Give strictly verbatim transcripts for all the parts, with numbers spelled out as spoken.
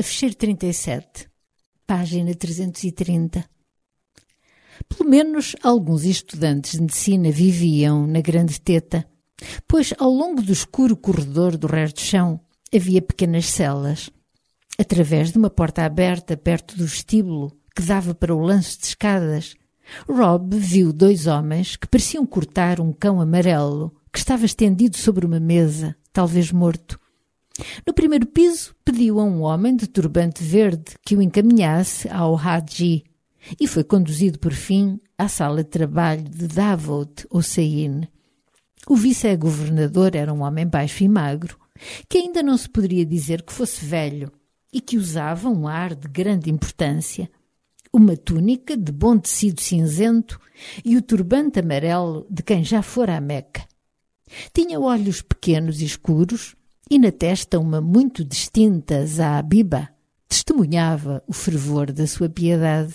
Fecheiro trinta e sete, página trezentos e trinta. Pelo menos alguns estudantes de medicina viviam na grande teta, pois ao longo do escuro corredor do resto do chão havia pequenas celas. Através de uma porta aberta perto do vestíbulo que dava para o lance de escadas, Rob viu dois homens que pareciam cortar um cão amarelo que estava estendido sobre uma mesa, talvez morto. No primeiro piso, pediu a um homem de turbante verde que o encaminhasse ao Hadji e foi conduzido por fim à sala de trabalho de Davout Hossein. O vice-governador era um homem baixo e magro, que ainda não se poderia dizer que fosse velho e que usava um ar de grande importância, uma túnica de bom tecido cinzento e o turbante amarelo de quem já fora à Meca. Tinha olhos pequenos e escuros e na testa uma muito distinta zabiba, testemunhava o fervor da sua piedade.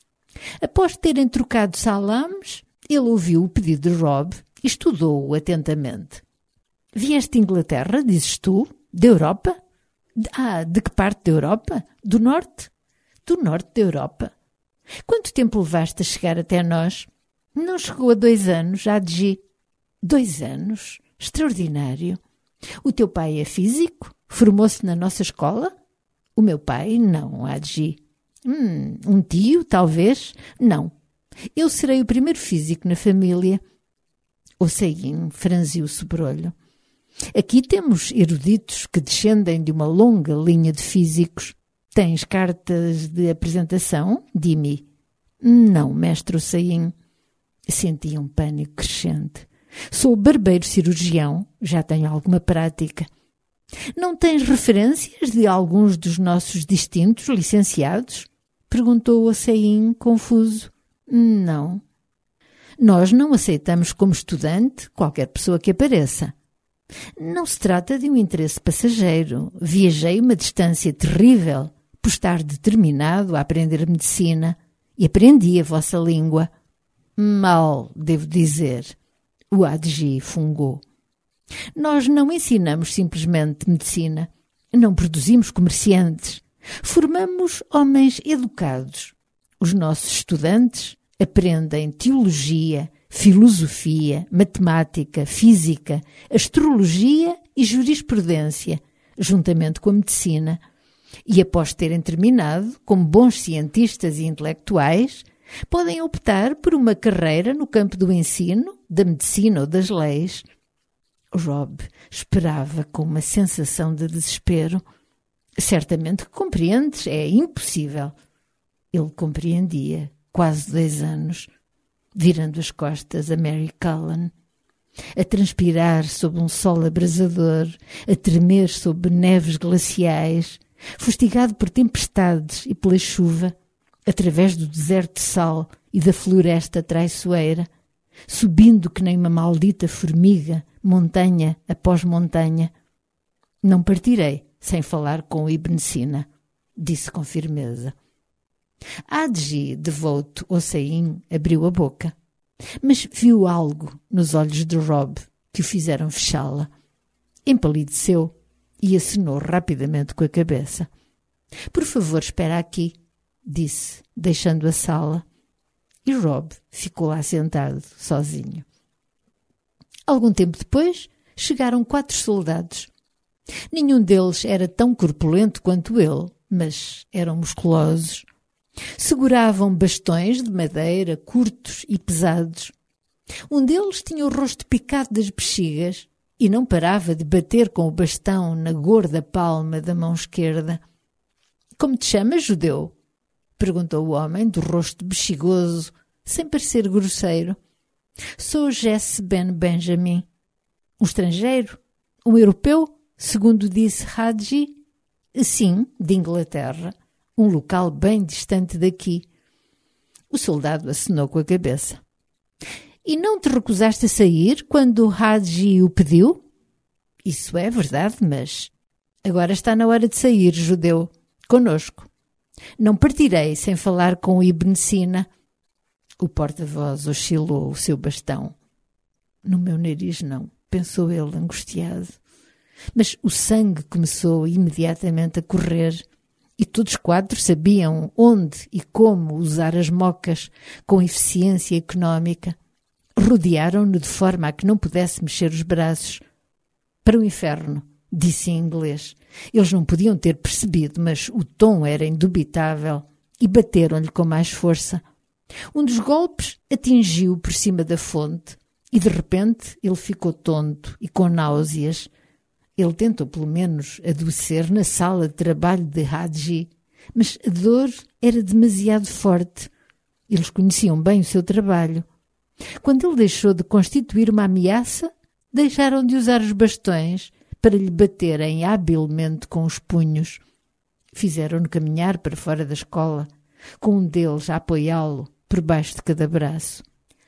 Após terem trocado salames, ele ouviu o pedido de Rob e estudou-o atentamente. Vieste de Inglaterra, dizes tu? Da Europa? Ah, de que parte da Europa? Do norte? Do norte da Europa. Quanto tempo levaste a chegar até nós? Não chegou a dois anos, já de Dois anos? Extraordinário. O teu pai é físico? Formou-se na nossa escola? O meu pai, não, Adji. Hum, um tio, talvez? Não. Eu serei o primeiro físico na família. Hossein franziu o sobrolho. Aqui temos eruditos que descendem de uma longa linha de físicos. Tens cartas de apresentação, Dimi? Não, mestre Hossein. Senti um pânico crescente. Sou barbeiro cirurgião, já tenho alguma prática. Não tens referências de alguns dos nossos distintos licenciados? Perguntou Hossein, confuso. Não. Nós não aceitamos como estudante qualquer pessoa que apareça. Não se trata de um interesse passageiro. Viajei uma distância terrível por estar determinado a aprender medicina e aprendi a vossa língua. Mal, devo dizer. O Adji fungou. Nós não ensinamos simplesmente medicina. Não produzimos comerciantes. Formamos homens educados. Os nossos estudantes aprendem teologia, filosofia, matemática, física, astrologia e jurisprudência, juntamente com a medicina. E após terem terminado, como bons cientistas e intelectuais, podem optar por uma carreira no campo do ensino, da medicina ou das leis. Rob esperava com uma sensação de desespero. Certamente que compreendes, é impossível. Ele compreendia, quase dois anos, virando as costas a Mary Cullen, a transpirar sob um sol abrasador, a tremer sob neves glaciais, fustigado por tempestades e pela chuva, através do deserto de sal e da floresta traiçoeira, subindo que nem uma maldita formiga, montanha após montanha. Não partirei sem falar com Ibn Sina, disse com firmeza. Adji, devoto Hossein, abriu a boca, mas viu algo nos olhos de Rob que o fizeram fechá-la. Empalideceu e acenou rapidamente com a cabeça. Por favor, espera aqui, disse, deixando a sala. E Rob ficou lá sentado, sozinho. Algum tempo depois, chegaram quatro soldados. Nenhum deles era tão corpulento quanto ele, mas eram musculosos. Seguravam bastões de madeira curtos e pesados. Um deles tinha o rosto picado das bexigas e não parava de bater com o bastão na gorda palma da mão esquerda. — Como te chamas, judeu? — perguntou o homem do rosto bexigoso, sem parecer grosseiro. — Sou Jesse Ben Benjamin. — Um estrangeiro? Um europeu? Segundo disse Hadji? — Sim, de Inglaterra. Um local bem distante daqui. O soldado acenou com a cabeça. — E não te recusaste a sair quando Hadji o pediu? — Isso é verdade, mas... Agora está na hora de sair, judeu. Conosco. Não partirei sem falar com Ibn Sina. O porta-voz oscilou o seu bastão. No meu nariz não, pensou ele angustiado. Mas o sangue começou imediatamente a correr e todos os quatro sabiam onde e como usar as mocas com eficiência económica. Rodearam-no de forma a que não pudesse mexer os braços. Para o inferno, disse em inglês. Eles não podiam ter percebido, mas o tom era indubitável e bateram-lhe com mais força. Um dos golpes atingiu por cima da fonte e de repente ele ficou tonto e com náuseas. Ele tentou pelo menos adoecer na sala de trabalho de Hadji, mas a dor era demasiado forte. Eles conheciam bem o seu trabalho. Quando ele deixou de constituir uma ameaça, deixaram de usar os bastões para lhe baterem habilmente com os punhos. Fizeram-no caminhar para fora da escola, com um deles a apoiá-lo por baixo de cada braço.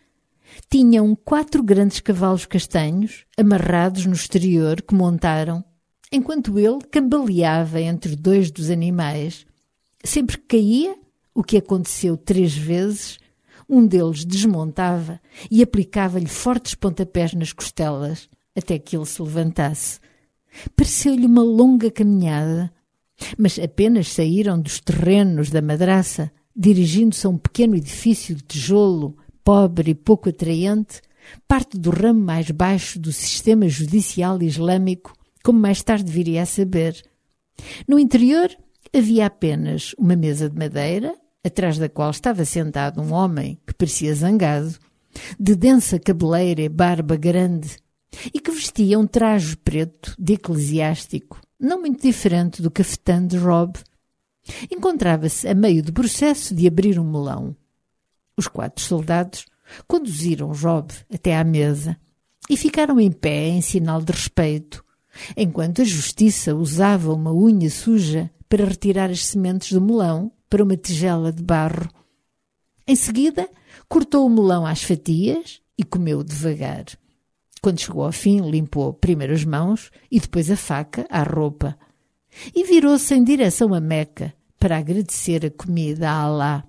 Tinham quatro grandes cavalos castanhos, amarrados no exterior, que montaram, enquanto ele cambaleava entre dois dos animais. Sempre que caía, o que aconteceu três vezes, um deles desmontava e aplicava-lhe fortes pontapés nas costelas, até que ele se levantasse. Pareceu-lhe uma longa caminhada, mas apenas saíram dos terrenos da madraça, dirigindo-se a um pequeno edifício de tijolo, pobre e pouco atraente, parte do ramo mais baixo do sistema judicial islâmico, como mais tarde viria a saber. No interior havia apenas uma mesa de madeira, atrás da qual estava sentado um homem que parecia zangado, de densa cabeleira e barba grande, e que vestia um traje preto de eclesiástico, não muito diferente do cafetã de Rob. Encontrava-se a meio do processo de abrir um melão. Os quatro soldados conduziram Rob até à mesa e ficaram em pé em sinal de respeito, enquanto a justiça usava uma unha suja para retirar as sementes do melão para uma tigela de barro. Em seguida, cortou o melão às fatias e comeu devagar. Quando chegou ao fim, limpou primeiro as mãos e depois a faca à roupa e virou-se em direção a Meca para agradecer a comida a Alá.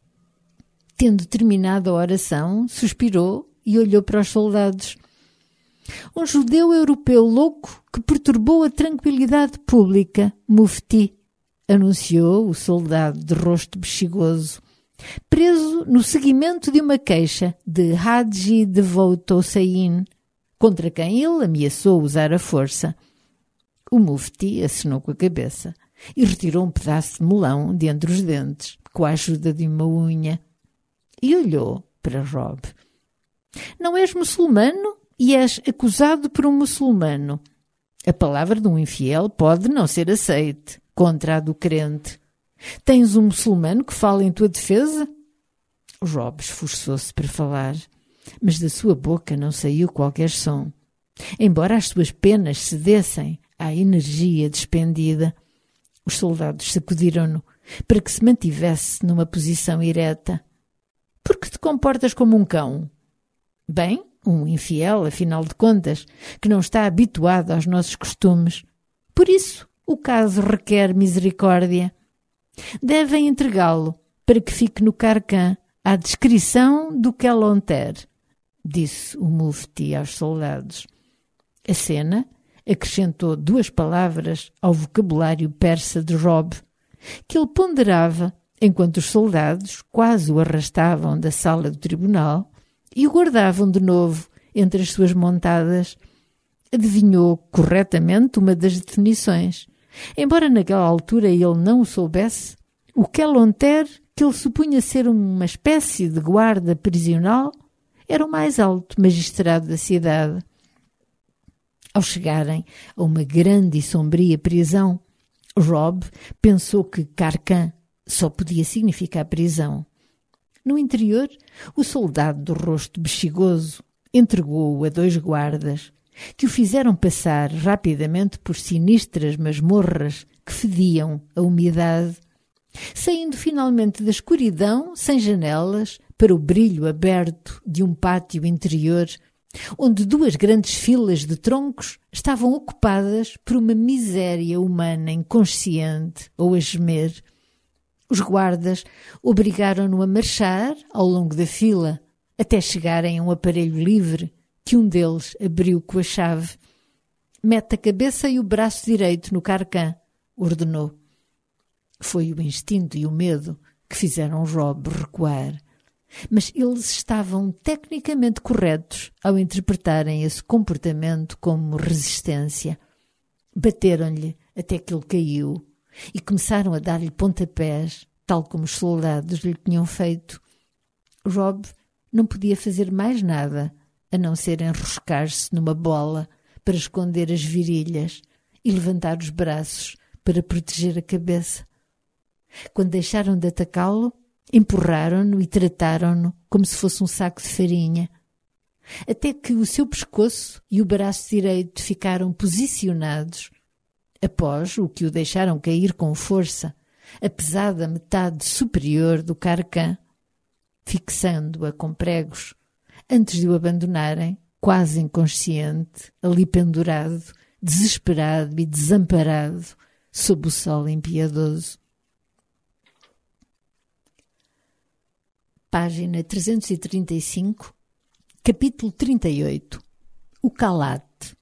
Tendo terminado a oração, suspirou e olhou para os soldados. Um judeu europeu louco que perturbou a tranquilidade pública, Mufti, anunciou o soldado de rosto bexigoso, preso no seguimento de uma queixa de Hadji Devout Hossein, contra quem ele ameaçou usar a força. O Mufti acenou com a cabeça e retirou um pedaço de melão de entre os dentes, com a ajuda de uma unha, e olhou para Rob. Não és muçulmano e és acusado por um muçulmano. A palavra de um infiel pode não ser aceite contra a do crente. Tens um muçulmano que fala em tua defesa? Rob esforçou-se para falar, mas da sua boca não saiu qualquer som, embora as suas penas cedessem à energia despendida. Os soldados sacudiram-no para que se mantivesse numa posição ereta. Por que te comportas como um cão? Bem, um infiel, afinal de contas, que não está habituado aos nossos costumes. Por isso, o caso requer misericórdia. Devem entregá-lo para que fique no carcã à descrição do Kelonter, disse o Mufti aos soldados. A cena acrescentou duas palavras ao vocabulário persa de Rob, que ele ponderava enquanto os soldados quase o arrastavam da sala do tribunal e o guardavam de novo entre as suas montadas. Adivinhou corretamente uma das definições. Embora naquela altura ele não o soubesse, o Kelonter, que ele supunha ser uma espécie de guarda prisional, era o mais alto magistrado da cidade. Ao chegarem a uma grande e sombria prisão, Rob pensou que carcã só podia significar prisão. No interior, o soldado do rosto bexigoso entregou-o a dois guardas, que o fizeram passar rapidamente por sinistras masmorras que fediam a umidade, saindo finalmente da escuridão, sem janelas, para o brilho aberto de um pátio interior, onde duas grandes filas de troncos estavam ocupadas por uma miséria humana inconsciente ou a gemer. Os guardas obrigaram-no a marchar ao longo da fila, até chegarem a um aparelho livre, que um deles abriu com a chave. Mete a cabeça e o braço direito no carcã, ordenou. Foi o instinto e o medo que fizeram Rob recuar. Mas eles estavam tecnicamente corretos ao interpretarem esse comportamento como resistência. Bateram-lhe até que ele caiu e começaram a dar-lhe pontapés, tal como os soldados lhe tinham feito. Rob não podia fazer mais nada a não ser enroscar-se numa bola para esconder as virilhas e levantar os braços para proteger a cabeça. Quando deixaram de atacá-lo, empurraram-no e trataram-no como se fosse um saco de farinha, até que o seu pescoço e o braço direito ficaram posicionados, após o que o deixaram cair com força, a pesada metade superior do carcã, fixando-a com pregos, antes de o abandonarem, quase inconsciente, ali pendurado, desesperado e desamparado, sob o sol impiedoso. Página trezentos e trinta e cinco, capítulo trinta e oito. O calate.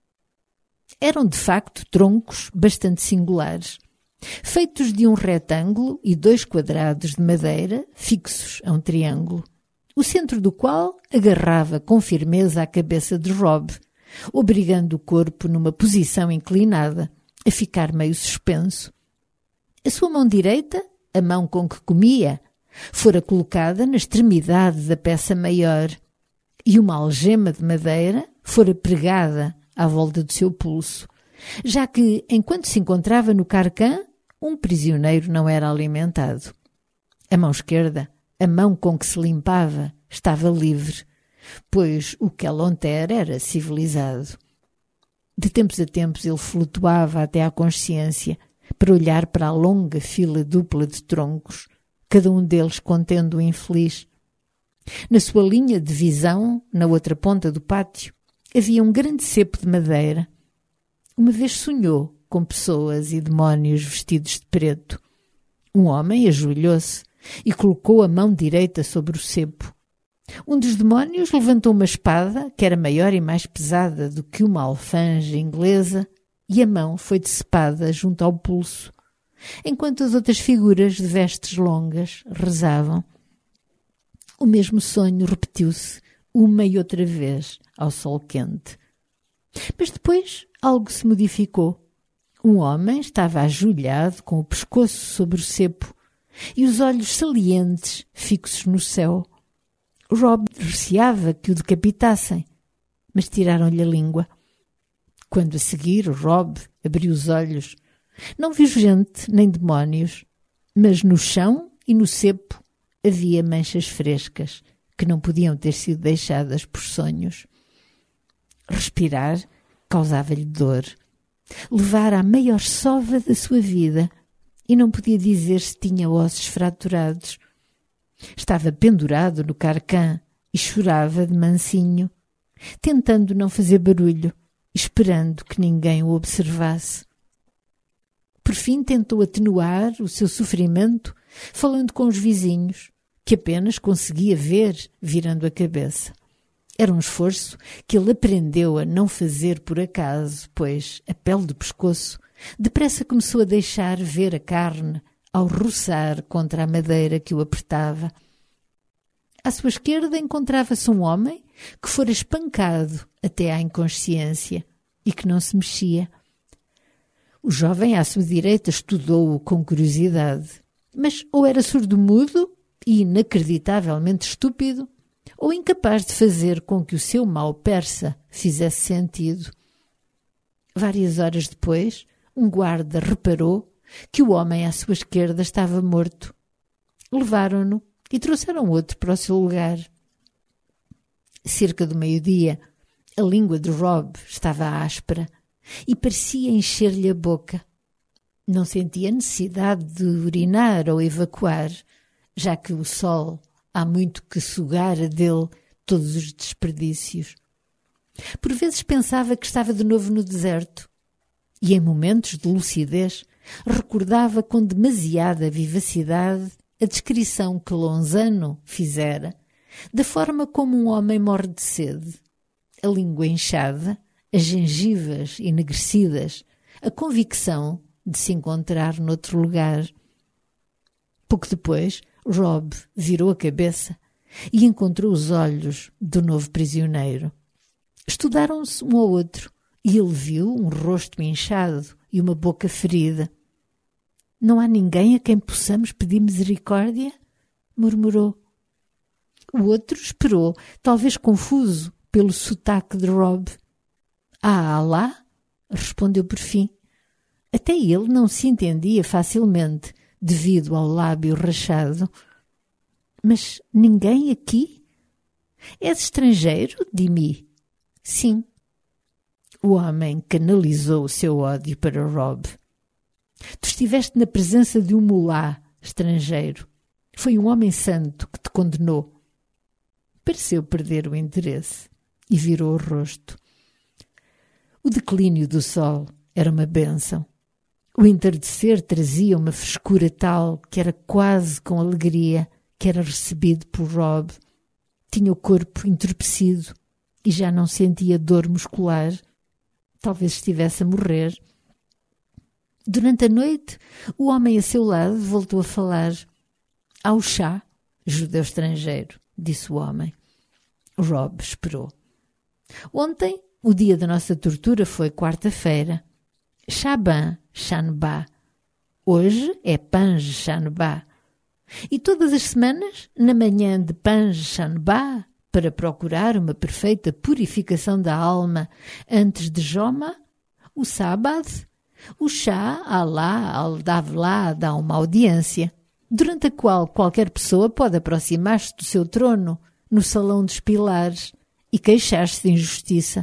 Eram, de facto, troncos bastante singulares, feitos de um retângulo e dois quadrados de madeira fixos a um triângulo, o centro do qual agarrava com firmeza a cabeça de Rob, obrigando o corpo numa posição inclinada, a ficar meio suspenso. A sua mão direita, a mão com que comia, fora colocada na extremidade da peça maior e uma algema de madeira fora pregada à volta do seu pulso, já que, enquanto se encontrava no carcã, um prisioneiro não era alimentado. A mão esquerda, a mão com que se limpava, estava livre, pois o Kelonter era civilizado. De tempos a tempos ele flutuava até à consciência para olhar para a longa fila dupla de troncos, cada um deles contendo o infeliz. Na sua linha de visão, na outra ponta do pátio, havia um grande cepo de madeira. Uma vez sonhou com pessoas e demónios vestidos de preto. Um homem ajoelhou-se e colocou a mão direita sobre o cepo. Um dos demónios levantou uma espada, que era maior e mais pesada do que uma alfanja inglesa, e a mão foi decepada junto ao pulso, enquanto as outras figuras de vestes longas rezavam. O mesmo sonho repetiu-se uma e outra vez ao sol quente. Mas depois algo se modificou. Um homem estava ajoelhado com o pescoço sobre o cepo e os olhos salientes fixos no céu. Rob receava que o decapitassem, mas tiraram-lhe a língua. Quando a seguir Rob abriu os olhos, não viu gente nem demónios, mas no chão e no cepo havia manchas frescas que não podiam ter sido deixadas por sonhos. Respirar causava-lhe dor. Levara a maior sova da sua vida e não podia dizer se tinha ossos fraturados. Estava pendurado no carcã e chorava de mansinho, tentando não fazer barulho, esperando que ninguém o observasse. Por fim tentou atenuar o seu sofrimento falando com os vizinhos, que apenas conseguia ver virando a cabeça. Era um esforço que ele aprendeu a não fazer por acaso, pois a pele do pescoço depressa começou a deixar ver a carne ao roçar contra a madeira que o apertava. À sua esquerda encontrava-se um homem que fora espancado até à inconsciência e que não se mexia. O jovem à sua direita estudou-o com curiosidade, mas ou era surdo-mudo e inacreditavelmente estúpido, ou incapaz de fazer com que o seu mal persa fizesse sentido. Várias horas depois, um guarda reparou que o homem à sua esquerda estava morto. Levaram-no e trouxeram outro para o seu lugar. Cerca do meio-dia, a língua de Rob estava áspera e parecia encher-lhe a boca. Não sentia necessidade de urinar ou evacuar, já que o sol há muito que sugara dele todos os desperdícios. Por vezes pensava que estava de novo no deserto e, em momentos de lucidez, recordava com demasiada vivacidade a descrição que Lonzano fizera da forma como um homem morre de sede, a língua inchada, as gengivas enegrecidas, a convicção de se encontrar noutro lugar. Pouco depois, Rob virou a cabeça e encontrou os olhos do novo prisioneiro. Estudaram-se um ao outro e ele viu um rosto inchado e uma boca ferida. «Não há ninguém a quem possamos pedir misericórdia?» murmurou. O outro esperou, talvez confuso pelo sotaque de Rob. «Ah, Alá?» respondeu por fim. Até ele não se entendia facilmente, devido ao lábio rachado. «Mas ninguém aqui? És estrangeiro, Dimi?» «Sim.» O homem canalizou o seu ódio para Rob. «Tu estiveste na presença de um mulá estrangeiro. Foi um homem santo que te condenou.» Pareceu perder o interesse e virou o rosto. O declínio do sol era uma bênção. O entardecer trazia uma frescura tal que era quase com alegria que era recebido por Rob. Tinha o corpo entorpecido e já não sentia dor muscular. Talvez estivesse a morrer. Durante a noite, o homem a seu lado voltou a falar. «Ao chá, judeu estrangeiro», disse o homem. Rob esperou. «Ontem, o dia da nossa tortura foi quarta-feira. Shaban Shanba. Hoje é Panj Shanba. E todas as semanas, na manhã de Panj Shanba, para procurar uma perfeita purificação da alma antes de Joma, o sábado, o Shah Alá al-Davlá dá uma audiência, durante a qual qualquer pessoa pode aproximar-se do seu trono no salão dos pilares e queixar-se de injustiça.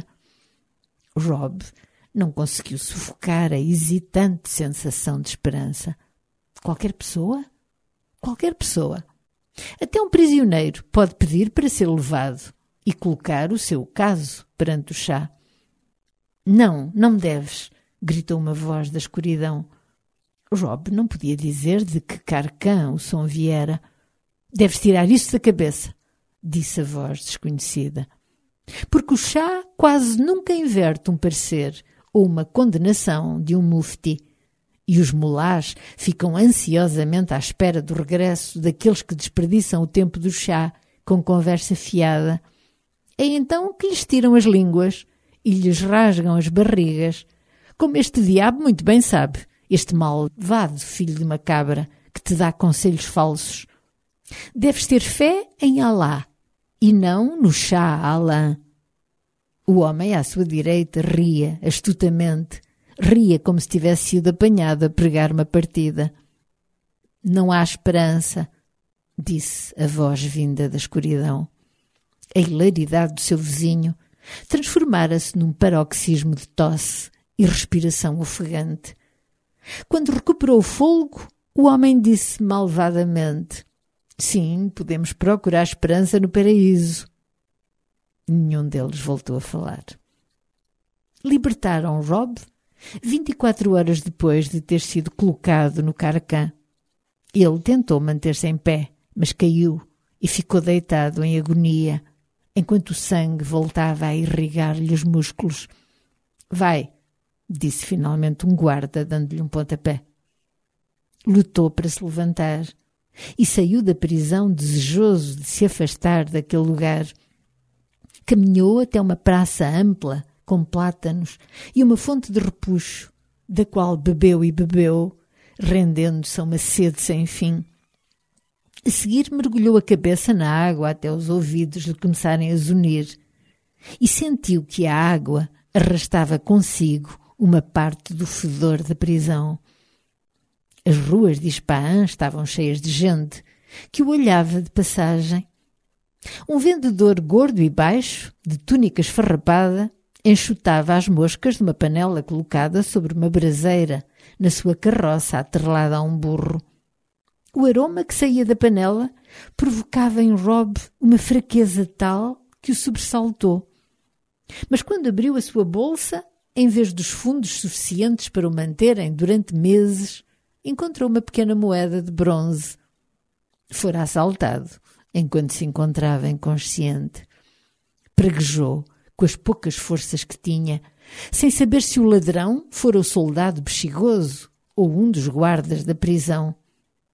Rob não conseguiu sufocar a hesitante sensação de esperança. Qualquer pessoa? Qualquer pessoa. Até um prisioneiro pode pedir para ser levado e colocar o seu caso perante o chá. «Não, não deves», gritou uma voz da escuridão. Rob não podia dizer de que carcã o som viera. «Deves tirar isso da cabeça», disse a voz desconhecida. «Porque o chá quase nunca inverte um parecer ou uma condenação de um mufti. E os mulás ficam ansiosamente à espera do regresso daqueles que desperdiçam o tempo do chá com conversa fiada. É então que lhes tiram as línguas e lhes rasgam as barrigas, como este diabo muito bem sabe, este malvado filho de uma cabra que te dá conselhos falsos. Deves ter fé em Alá e não no Shah Alam.» O homem à sua direita ria astutamente. Ria como se tivesse sido apanhado a pregar uma partida. «Não há esperança», disse a voz vinda da escuridão. A hilaridade do seu vizinho transformara-se num paroxismo de tosse e respiração ofegante. Quando recuperou o fôlego, o homem disse malvadamente: «Sim, podemos procurar esperança no paraíso.» Nenhum deles voltou a falar. Libertaram Rob vinte e quatro horas depois de ter sido colocado no carcã. Ele tentou manter-se em pé, mas caiu e ficou deitado em agonia, enquanto o sangue voltava a irrigar-lhe os músculos. «Vai», disse finalmente um guarda, dando-lhe um pontapé. Lutou para se levantar e saiu da prisão desejoso de se afastar daquele lugar. Caminhou até uma praça ampla, com plátanos e uma fonte de repuxo, da qual bebeu e bebeu, rendendo-se a uma sede sem fim. A seguir mergulhou a cabeça na água até os ouvidos lhe começarem a zunir e sentiu que a água arrastava consigo uma parte do fedor da prisão. As ruas de Ispahan estavam cheias de gente que o olhava de passagem. Um vendedor gordo e baixo, de túnica esfarrapada, enxutava as moscas de uma panela colocada sobre uma braseira na sua carroça atrelada a um burro. O aroma que saía da panela provocava em Rob uma fraqueza tal que o sobressaltou. Mas quando abriu a sua bolsa, em vez dos fundos suficientes para o manterem durante meses, encontrou uma pequena moeda de bronze. Fora assaltado enquanto se encontrava inconsciente. Praguejou com as poucas forças que tinha, sem saber se o ladrão fora o soldado bexigoso ou um dos guardas da prisão.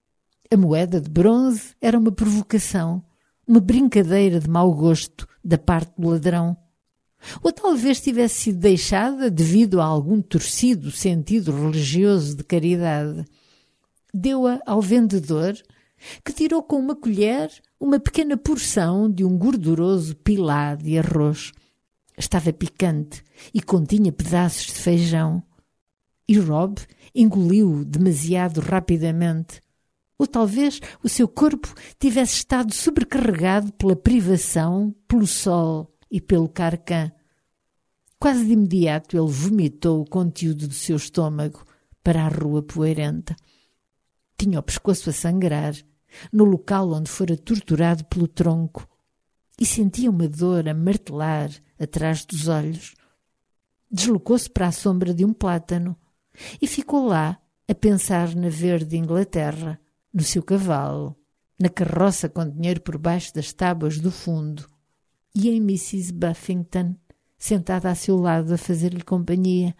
A moeda de bronze era uma provocação, uma brincadeira de mau gosto da parte do ladrão. Ou talvez tivesse sido deixada devido a algum torcido sentido religioso de caridade. Deu-a ao vendedor, que tirou com uma colher uma pequena porção de um gorduroso pilá de arroz. Estava picante e continha pedaços de feijão. E Rob engoliu demasiado rapidamente. Ou talvez o seu corpo tivesse estado sobrecarregado pela privação, pelo sol e pelo carcã. Quase de imediato ele vomitou o conteúdo do seu estômago para a rua poeirenta. Tinha o pescoço a sangrar, no local onde fora torturado pelo tronco, e sentia uma dor a martelar atrás dos olhos. Deslocou-se para a sombra de um plátano e ficou lá a pensar na verde Inglaterra, no seu cavalo, na carroça com dinheiro por baixo das tábuas do fundo, e em missus Buffington, sentada a seu lado a fazer-lhe companhia.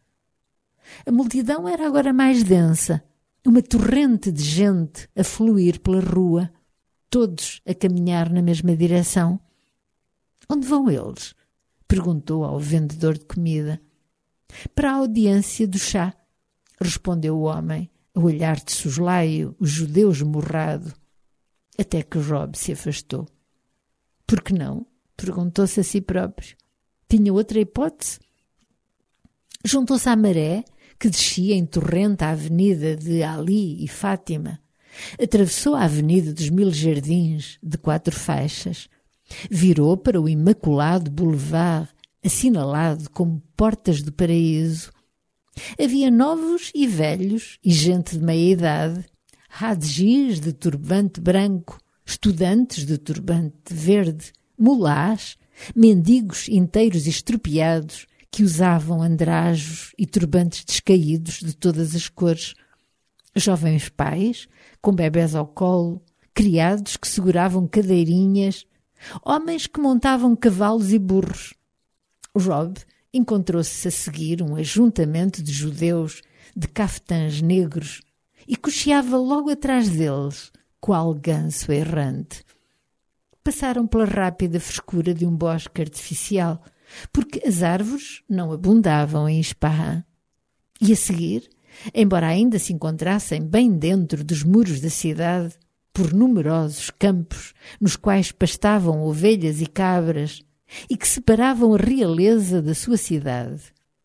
A multidão era agora mais densa, uma torrente de gente a fluir pela rua, todos a caminhar na mesma direção. Onde vão eles? Perguntou ao vendedor de comida. Para a audiência do chá, respondeu o homem, a olhar de soslaio o judeu esmurrado, até que Rob se afastou. Por que não? Perguntou-se a si próprio. Tinha outra hipótese? Juntou-se à maré, que descia em torrente a avenida de Ali e Fátima. Atravessou a avenida dos Mil Jardins, de quatro faixas. Virou para o imaculado boulevard, assinalado como Portas do Paraíso. Havia novos e velhos, e gente de meia-idade, hadjis de turbante branco, estudantes de turbante verde, mulás, mendigos inteiros estropiados, que usavam andrajos e turbantes descaídos de todas as cores, jovens pais, com bebés ao colo, criados que seguravam cadeirinhas, homens que montavam cavalos e burros. Rob encontrou-se a seguir um ajuntamento de judeus de caftãs negros e cocheava logo atrás deles, qual ganso errante. Passaram pela rápida frescura de um bosque artificial, porque as árvores não abundavam em Ispahan. E a seguir, embora ainda se encontrassem bem dentro dos muros da cidade, por numerosos campos nos quais pastavam ovelhas e cabras e que separavam a realeza da sua cidade,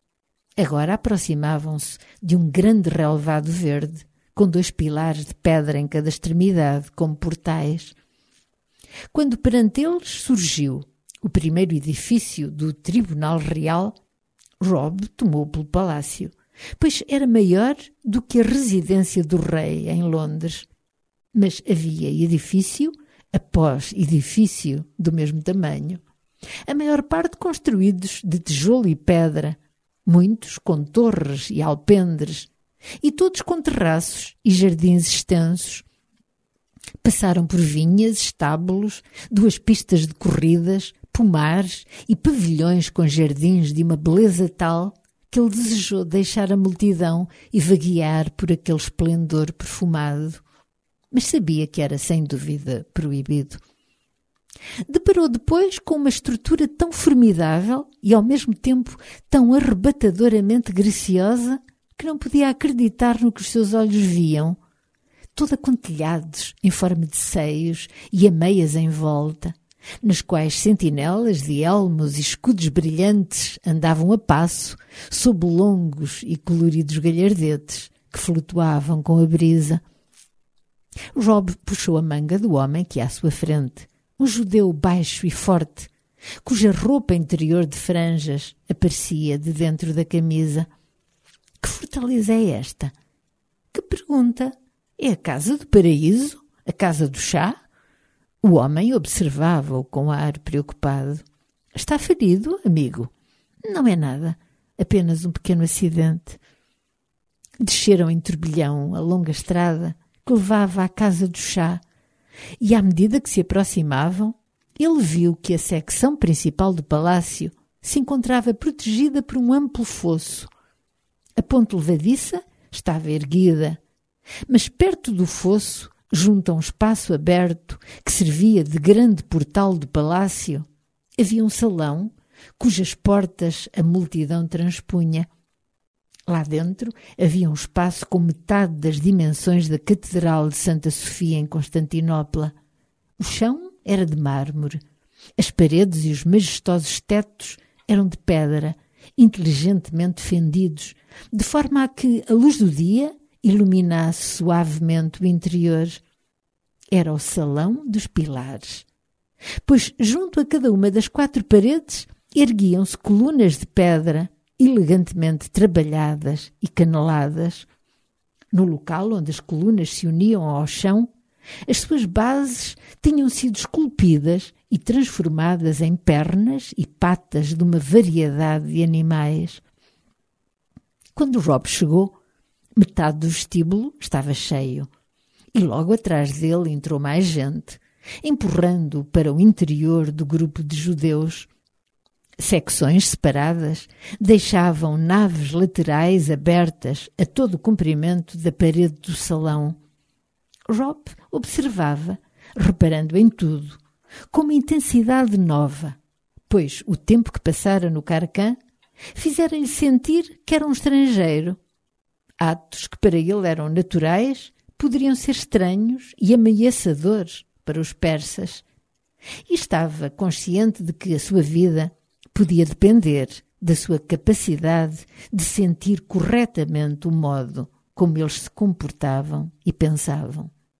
agora aproximavam-se de um grande relevado verde, com dois pilares de pedra em cada extremidade, como portais. Quando perante eles surgiu o primeiro edifício do Tribunal Real, Rob tomou pelo palácio, pois era maior do que a residência do rei em Londres. Mas havia edifício após edifício do mesmo tamanho, a maior parte construídos de tijolo e pedra, muitos com torres e alpendres, e todos com terraços e jardins extensos. Passaram por vinhas, estábulos, duas pistas de corridas, pomares e pavilhões com jardins de uma beleza tal que ele desejou deixar a multidão e vaguear por aquele esplendor perfumado, mas sabia que era sem dúvida proibido. Deparou depois com uma estrutura tão formidável e ao mesmo tempo tão arrebatadoramente graciosa que não podia acreditar no que os seus olhos viam, toda com telhados em forma de seios e ameias em volta, nas quais sentinelas de elmos e escudos brilhantes andavam a passo sob longos e coloridos galhardetes que flutuavam com a brisa. Rob puxou a manga do homem que ia à sua frente, um judeu baixo e forte, cuja roupa interior de franjas aparecia de dentro da camisa. Que fortaleza é esta? Que pergunta? É a casa do paraíso? A casa do chá? O homem observava-o com ar preocupado. Está ferido, amigo? Não é nada, apenas um pequeno acidente. Desceram em turbilhão a longa estrada que levava à casa do chá, e à medida que se aproximavam, ele viu que a secção principal do palácio se encontrava protegida por um amplo fosso. A ponte levadiça estava erguida, mas perto do fosso junto a um espaço aberto que servia de grande portal do palácio, havia um salão cujas portas a multidão transpunha. Lá dentro havia um espaço com metade das dimensões da Catedral de Santa Sofia em Constantinopla. O chão era de mármore. As paredes e os majestosos tetos eram de pedra, inteligentemente fendidos, de forma a que a luz do dia iluminasse suavemente o interior. Era o Salão dos Pilares, pois junto a cada uma das quatro paredes erguiam-se colunas de pedra elegantemente trabalhadas e caneladas. No local onde as colunas se uniam ao chão, as suas bases tinham sido esculpidas e transformadas em pernas e patas de uma variedade de animais. Quando Rob chegou, metade do vestíbulo estava cheio e logo atrás dele entrou mais gente, empurrando-o para o interior do grupo de judeus. Secções separadas deixavam naves laterais abertas a todo o comprimento da parede do salão. Rob observava, reparando em tudo, com uma intensidade nova, pois o tempo que passara no Carcã fizera-lhe sentir que era um estrangeiro. Atos que para ele eram naturais poderiam ser estranhos e ameaçadores para os persas. E estava consciente de que a sua vida podia depender da sua capacidade de sentir corretamente o modo como eles se comportavam e pensavam.